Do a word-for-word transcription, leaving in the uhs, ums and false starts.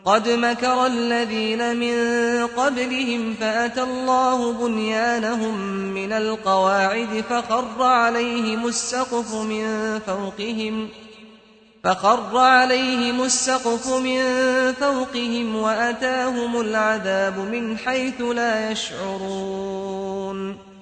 قد مكر الذين من قبلهم فأتى الله بنيانهم من القواعد فخر عليهم السقف من فوقهم فخر عليهم السقف من فوقهم وأتاهم العذاب من حيث لا يشعرون